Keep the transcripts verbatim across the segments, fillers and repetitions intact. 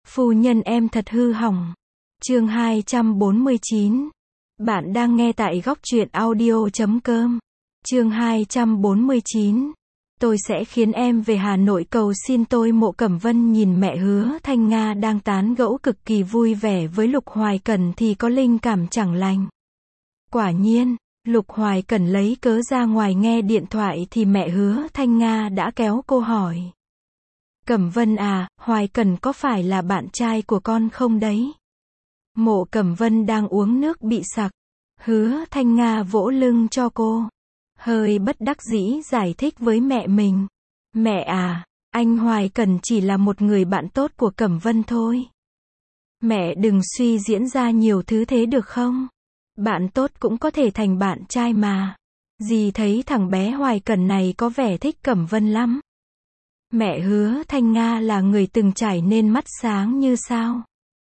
Phu nhân em thật hư hỏng. Chương hai trăm bốn mươi chín. Bạn đang nghe tại góc truyện audio chấm com. Chương hai trăm bốn mươi chín. Tôi sẽ khiến em về Hà Nội cầu xin tôi. Mộ Cẩm Vân nhìn mẹ Hứa Thanh Nga đang tán gẫu cực kỳ vui vẻ với Lục Hoài Cẩn thì có linh cảm chẳng lành. Quả nhiên, Lục Hoài Cẩn lấy cớ ra ngoài nghe điện thoại thì mẹ Hứa Thanh Nga đã kéo cô hỏi. Cẩm Vân à, Hoài Cẩn có phải là bạn trai của con không đấy? Mộ Cẩm Vân đang uống nước bị sặc. Hứa Thanh Nga vỗ lưng cho cô. Hơi bất đắc dĩ giải thích với mẹ mình. Mẹ à, anh Hoài Cẩn chỉ là một người bạn tốt của Cẩm Vân thôi. Mẹ đừng suy diễn ra nhiều thứ thế được không? Bạn tốt cũng có thể thành bạn trai mà. Dì thấy thằng bé Hoài Cẩn này có vẻ thích Cẩm Vân lắm. Mẹ Hứa Thanh Nga là người từng trải nên mắt sáng như sao.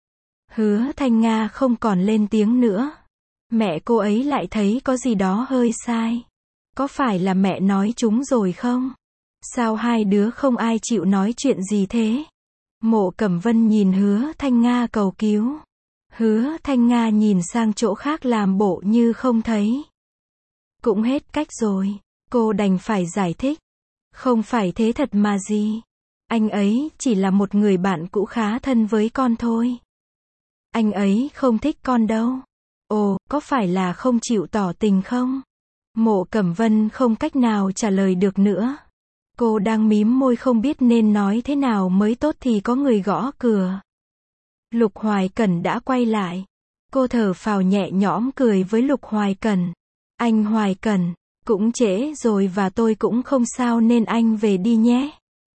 Hứa Thanh Nga không còn lên tiếng nữa. Mẹ cô ấy lại thấy có gì đó hơi sai. Có phải là mẹ nói chúng rồi không? Sao hai đứa không ai chịu nói chuyện gì thế? Mộ Cẩm Vân nhìn Hứa Thanh Nga cầu cứu. Hứa Thanh Nga nhìn sang chỗ khác làm bộ như không thấy. Cũng hết cách rồi. Cô đành phải giải thích. Không phải thế thật mà gì. Anh ấy chỉ là một người bạn cũ khá thân với con thôi. Anh ấy không thích con đâu. Ồ, có phải là không chịu tỏ tình không? Mộ Cẩm Vân không cách nào trả lời được nữa. Cô đang mím môi không biết nên nói thế nào mới tốt thì có người gõ cửa. Lục Hoài Cẩn đã quay lại. Cô thở phào nhẹ nhõm cười với Lục Hoài Cẩn. Anh Hoài Cẩn, cũng trễ rồi và tôi cũng không sao nên anh về đi nhé.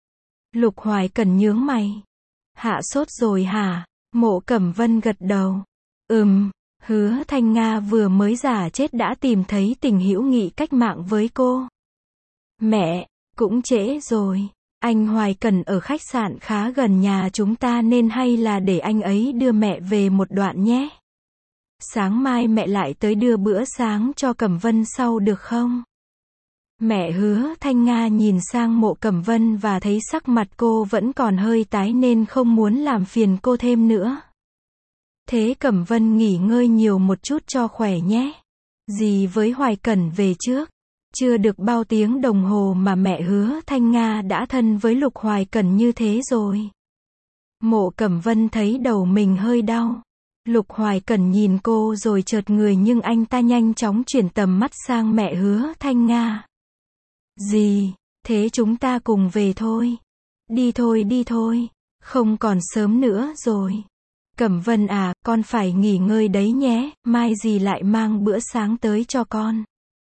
Lục Hoài Cẩn nhướng mày. Hạ sốt rồi hả? Mộ Cẩm Vân gật đầu. Ừm, Hứa Thanh Nga vừa mới giả chết đã tìm thấy tình hữu nghị cách mạng với cô. Mẹ, cũng trễ rồi. Anh Hoài Cẩn ở khách sạn khá gần nhà chúng ta nên hay là để anh ấy đưa mẹ về một đoạn nhé. Sáng mai mẹ lại tới đưa bữa sáng cho Cẩm Vân sau được không? Mẹ Hứa Thanh Nga nhìn sang Mộ Cẩm Vân và thấy sắc mặt cô vẫn còn hơi tái nên không muốn làm phiền cô thêm nữa. Thế Cẩm Vân nghỉ ngơi nhiều một chút cho khỏe nhé. Dì với Hoài Cẩn về trước. Chưa được bao tiếng đồng hồ mà mẹ Hứa Thanh Nga đã thân với Lục Hoài Cẩn như thế rồi. Mộ Cẩm Vân thấy đầu mình hơi đau. Lục Hoài Cẩn nhìn cô rồi chợt người nhưng anh ta nhanh chóng chuyển tầm mắt sang mẹ Hứa Thanh Nga. Dì, thế chúng ta cùng về thôi. Đi thôi đi thôi, không còn sớm nữa rồi. Cẩm Vân à, con phải nghỉ ngơi đấy nhé, mai dì lại mang bữa sáng tới cho con.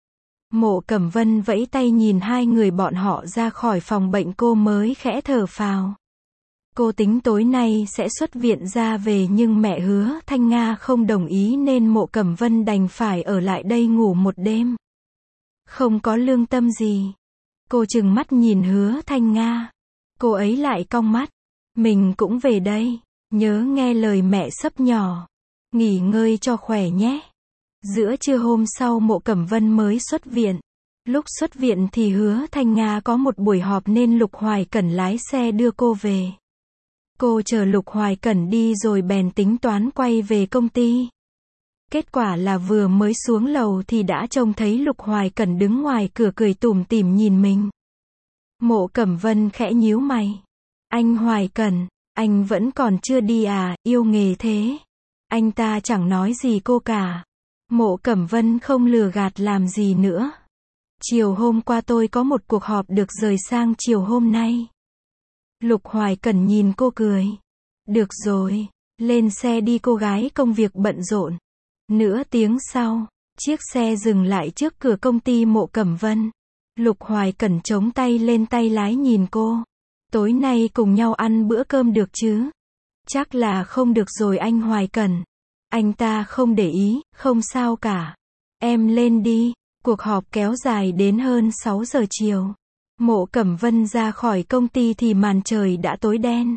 Mộ Cẩm Vân vẫy tay nhìn hai người bọn họ ra khỏi phòng bệnh cô mới khẽ thở phào. Cô tính tối nay sẽ xuất viện ra về nhưng mẹ Hứa Thanh Nga không đồng ý nên Mộ Cẩm Vân đành phải ở lại đây ngủ một đêm. Không có lương tâm gì. Cô trừng mắt nhìn Hứa Thanh Nga. Cô ấy lại cong mắt. Mình cũng về đây. Nhớ nghe lời mẹ sấp nhỏ. Nghỉ ngơi cho khỏe nhé. Giữa trưa hôm sau Mộ Cẩm Vân mới xuất viện. Lúc xuất viện thì Hứa Thanh Nga có một buổi họp nên Lục Hoài Cẩn lái xe đưa cô về. Cô chờ Lục Hoài Cẩn đi rồi bèn tính toán quay về công ty. Kết quả là vừa mới xuống lầu thì đã trông thấy Lục Hoài Cẩn đứng ngoài cửa cười tủm tỉm nhìn mình. Mộ Cẩm Vân khẽ nhíu mày. Anh Hoài Cẩn, anh vẫn còn chưa đi à, yêu nghề thế. Anh ta chẳng nói gì cô cả. Mộ Cẩm Vân không lừa gạt làm gì nữa. Chiều hôm qua tôi có một cuộc họp được rời sang chiều hôm nay. Lục Hoài Cẩn nhìn cô cười. Được rồi, lên xe đi cô gái, công việc bận rộn. Nửa tiếng sau, chiếc xe dừng lại trước cửa công ty Mộ Cẩm Vân. Lục Hoài Cẩn chống tay lên tay lái nhìn cô. Tối nay cùng nhau ăn bữa cơm được chứ? Chắc là không được rồi anh Hoài Cẩn. Anh ta không để ý, không sao cả. Em lên đi. Cuộc họp kéo dài đến hơn sáu giờ chiều. Mộ Cẩm Vân ra khỏi công ty thì màn trời đã tối đen.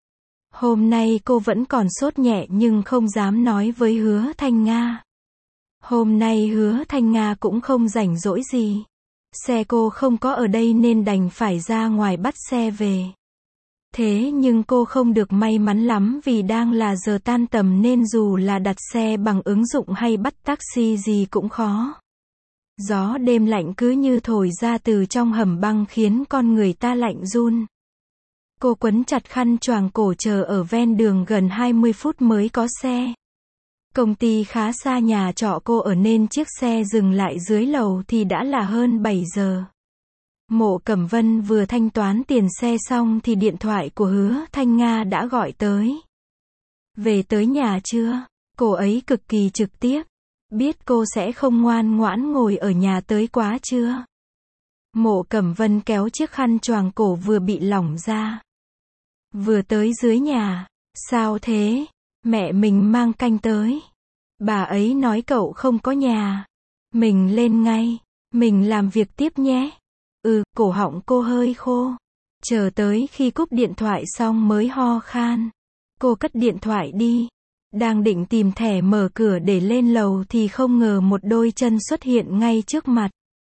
Hôm nay cô vẫn còn sốt nhẹ nhưng không dám nói với Hứa Thanh Nga. Hôm nay Hứa Thanh Nga cũng không rảnh rỗi gì. Xe cô không có ở đây nên đành phải ra ngoài bắt xe về. Thế nhưng cô không được may mắn lắm vì đang là giờ tan tầm nên dù là đặt xe bằng ứng dụng hay bắt taxi gì cũng khó. Gió đêm lạnh cứ như thổi ra từ trong hầm băng khiến con người ta lạnh run. Cô quấn chặt khăn choàng cổ chờ ở ven đường gần hai mươi phút mới có xe. Công ty khá xa nhà trọ cô ở nên chiếc xe dừng lại dưới lầu thì đã là hơn bảy giờ. Mộ Cẩm Vân vừa thanh toán tiền xe xong thì điện thoại của Hứa Thanh Nga đã gọi tới. Về tới nhà chưa? Cô ấy cực kỳ trực tiếp. Biết cô sẽ không ngoan ngoãn ngồi ở nhà tới quá chưa? Mộ Cẩm Vân kéo chiếc khăn choàng cổ vừa bị lỏng ra. Vừa tới dưới nhà. Sao thế? Mẹ mình mang canh tới. Bà ấy nói cậu không có nhà. Mình lên ngay. Mình làm việc tiếp nhé. Ừ, cổ họng cô hơi khô. Chờ tới khi cúp điện thoại xong mới ho khan. Cô cất điện thoại đi. Đang định tìm thẻ mở cửa để lên lầu thì không ngờ một đôi chân xuất hiện ngay trước mặt.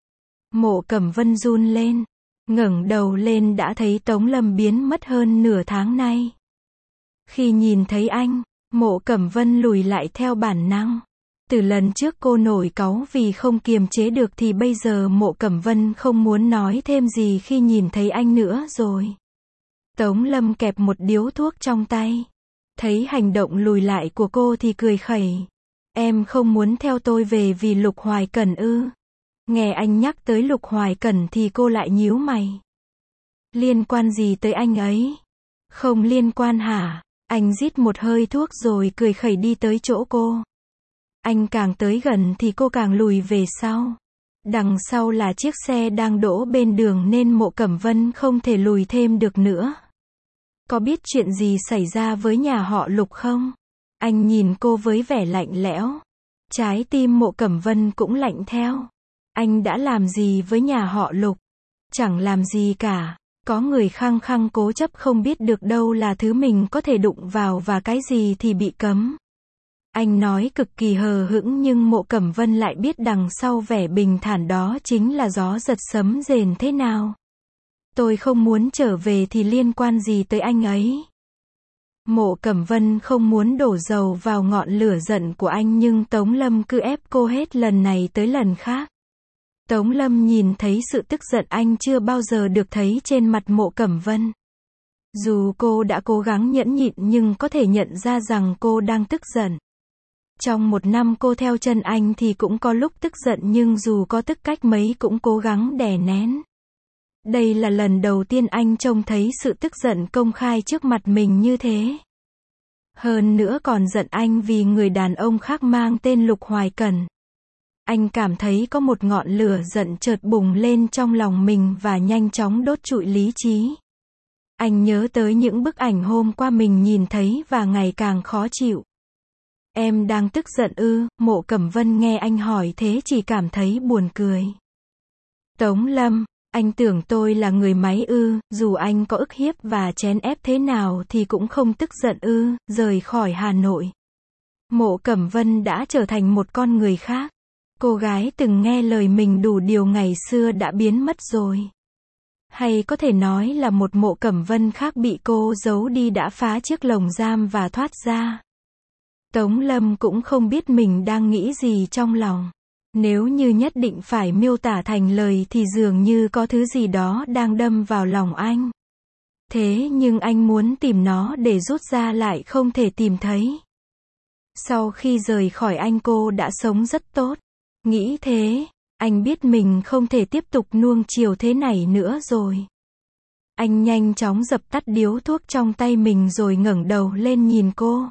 Mộ Cẩm Vân run lên. Ngẩng đầu lên đã thấy Tống Lâm biến mất hơn nửa tháng nay. Khi nhìn thấy anh, Mộ Cẩm Vân lùi lại theo bản năng. Từ lần trước cô nổi cáu vì không kiềm chế được thì bây giờ Mộ Cẩm Vân không muốn nói thêm gì khi nhìn thấy anh nữa rồi. Tống Lâm kẹp một điếu thuốc trong tay. Thấy hành động lùi lại của cô thì cười khẩy. Em không muốn theo tôi về vì Lục Hoài Cẩn ư? Nghe anh nhắc tới Lục Hoài Cẩn thì cô lại nhíu mày. Liên quan gì tới anh ấy? Không liên quan hả? Anh rít một hơi thuốc rồi cười khẩy đi tới chỗ cô. Anh càng tới gần thì cô càng lùi về sau. Đằng sau là chiếc xe đang đỗ bên đường nên Mộ Cẩm Vân không thể lùi thêm được nữa. Có biết chuyện gì xảy ra với nhà họ Lục không? Anh nhìn cô với vẻ lạnh lẽo. Trái tim Mộ Cẩm Vân cũng lạnh theo. Anh đã làm gì với nhà họ Lục? Chẳng làm gì cả. Có người khăng khăng cố chấp không biết được đâu là thứ mình có thể đụng vào và cái gì thì bị cấm. Anh nói cực kỳ hờ hững nhưng Mộ Cẩm Vân lại biết đằng sau vẻ bình thản đó chính là gió giật sấm rền thế nào. Tôi không muốn trở về thì liên quan gì tới anh ấy? Mộ Cẩm Vân không muốn đổ dầu vào ngọn lửa giận của anh nhưng Tống Lâm cứ ép cô hết lần này tới lần khác. Tống Lâm nhìn thấy sự tức giận anh chưa bao giờ được thấy trên mặt Mộ Cẩm Vân. Dù cô đã cố gắng nhẫn nhịn nhưng có thể nhận ra rằng cô đang tức giận. Trong một năm cô theo chân anh thì cũng có lúc tức giận nhưng dù có tức cách mấy cũng cố gắng đè nén. Đây là lần đầu tiên anh trông thấy sự tức giận công khai trước mặt mình như thế. Hơn nữa còn giận anh vì người đàn ông khác mang tên Lục Hoài Cẩn. Anh cảm thấy có một ngọn lửa giận chợt bùng lên trong lòng mình và nhanh chóng đốt trụi lý trí. Anh nhớ tới những bức ảnh hôm qua mình nhìn thấy và ngày càng khó chịu. Em đang tức giận ư? Mộ Cẩm Vân nghe anh hỏi thế chỉ cảm thấy buồn cười. Tống Lâm, anh tưởng tôi là người máy ư? Dù anh có ức hiếp và chèn ép thế nào thì cũng không tức giận ư? Rời khỏi Hà Nội, Mộ Cẩm Vân đã trở thành một con người khác. Cô gái từng nghe lời mình đủ điều ngày xưa đã biến mất rồi. Hay có thể nói là một Mộ Cẩm Vân khác bị cô giấu đi đã phá chiếc lồng giam và thoát ra. Tống Lâm cũng không biết mình đang nghĩ gì trong lòng. Nếu như nhất định phải miêu tả thành lời thì dường như có thứ gì đó đang đâm vào lòng anh. Thế nhưng anh muốn tìm nó để rút ra lại không thể tìm thấy. Sau khi rời khỏi anh cô đã sống rất tốt. Nghĩ thế, anh biết mình không thể tiếp tục nuông chiều thế này nữa rồi. Anh nhanh chóng dập tắt điếu thuốc trong tay mình rồi ngẩng đầu lên nhìn cô.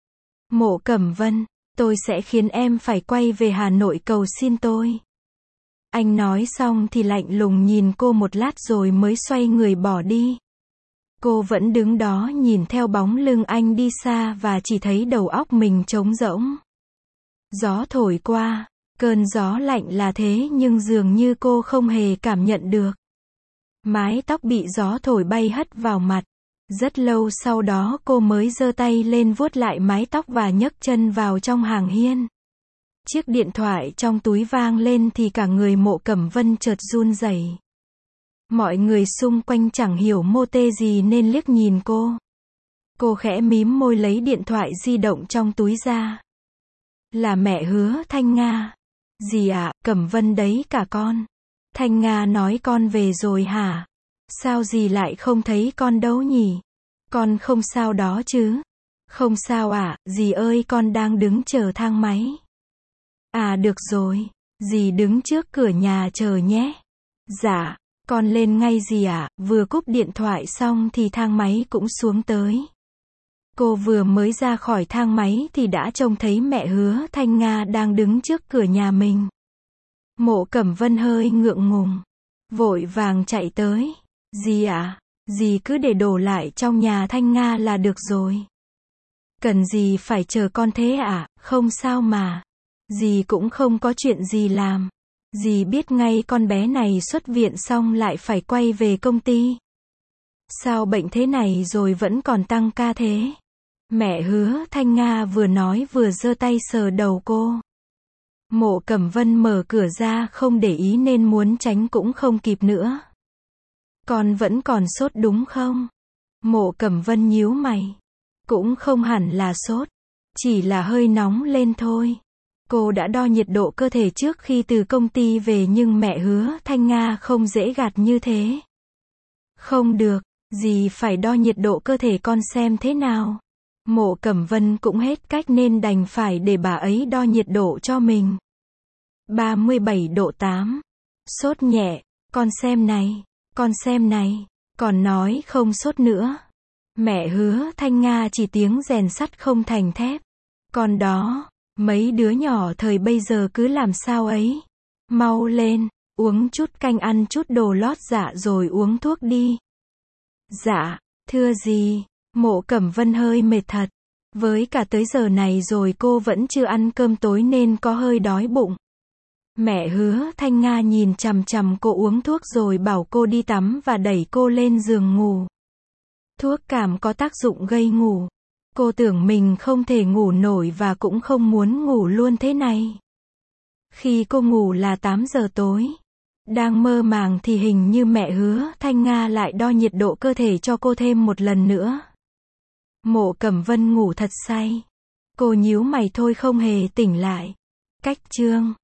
Mộ Cẩm Vân, tôi sẽ khiến em phải quay về Hà Nội cầu xin tôi. Anh nói xong thì lạnh lùng nhìn cô một lát rồi mới xoay người bỏ đi. Cô vẫn đứng đó nhìn theo bóng lưng anh đi xa và chỉ thấy đầu óc mình trống rỗng. Gió thổi qua, cơn gió lạnh là thế nhưng dường như cô không hề cảm nhận được. Mái tóc bị gió thổi bay hất vào mặt. Rất lâu sau đó cô mới giơ tay lên vuốt lại mái tóc và nhấc chân vào trong hàng hiên. Chiếc điện thoại trong túi vang lên thì cả người Mộ Cẩm Vân chợt run rẩy. Mọi người xung quanh chẳng hiểu mô tê gì nên liếc nhìn cô. Cô khẽ mím môi lấy điện thoại di động trong túi ra. Là mẹ Hứa Thanh Nga. Dì ạ, à, Cẩm Vân đấy cả con. Thanh Nga nói con về rồi hả? Sao dì lại không thấy con đâu nhỉ? Con không sao đó chứ? Không sao ạ, à, dì ơi con đang đứng chờ thang máy. À được rồi, dì đứng trước cửa nhà chờ nhé. Dạ, con lên ngay dì ạ, à, vừa cúp điện thoại xong thì thang máy cũng xuống tới. Cô vừa mới ra khỏi thang máy thì đã trông thấy mẹ Hứa Thanh Nga đang đứng trước cửa nhà mình. Mộ Cẩm Vân hơi ngượng ngùng, vội vàng chạy tới. Dì ạ, à, dì cứ để đồ lại trong nhà Thanh Nga là được rồi. Cần gì phải chờ con thế ạ, à? Không sao mà. Dì cũng không có chuyện gì làm. Dì biết ngay con bé này xuất viện xong lại phải quay về công ty. Sao bệnh thế này rồi vẫn còn tăng ca thế? Mẹ Hứa Thanh Nga vừa nói vừa giơ tay sờ đầu cô. Mộ Cẩm Vân mở cửa ra không để ý nên muốn tránh cũng không kịp nữa. Con vẫn còn sốt đúng không? Mộ Cẩm Vân nhíu mày. Cũng không hẳn là sốt, chỉ là hơi nóng lên thôi. Cô đã đo nhiệt độ cơ thể trước khi từ công ty về nhưng mẹ Hứa Thanh Nga không dễ gạt như thế. Không được, dì phải đo nhiệt độ cơ thể con xem thế nào. Mộ Cẩm Vân cũng hết cách nên đành phải để bà ấy đo nhiệt độ cho mình. ba mươi bảy độ tám. Sốt nhẹ, con xem này, con xem này, còn nói không sốt nữa. Mẹ Hứa Thanh Nga chỉ tiếng rèn sắt không thành thép. Còn đó, mấy đứa nhỏ thời bây giờ cứ làm sao ấy. Mau lên, uống chút canh ăn chút đồ lót dạ rồi uống thuốc đi. Dạ, thưa dì, Mộ Cẩm Vân hơi mệt thật. Với cả tới giờ này rồi cô vẫn chưa ăn cơm tối nên có hơi đói bụng. Mẹ Hứa Thanh Nga nhìn chằm chằm cô uống thuốc rồi bảo cô đi tắm và đẩy cô lên giường ngủ. Thuốc cảm có tác dụng gây ngủ. Cô tưởng mình không thể ngủ nổi và cũng không muốn ngủ luôn thế này. Khi cô ngủ là tám giờ tối. Đang mơ màng thì hình như mẹ Hứa Thanh Nga lại đo nhiệt độ cơ thể cho cô thêm một lần nữa. Mộ Cẩm Vân ngủ thật say. Cô nhíu mày thôi không hề tỉnh lại. Cách chương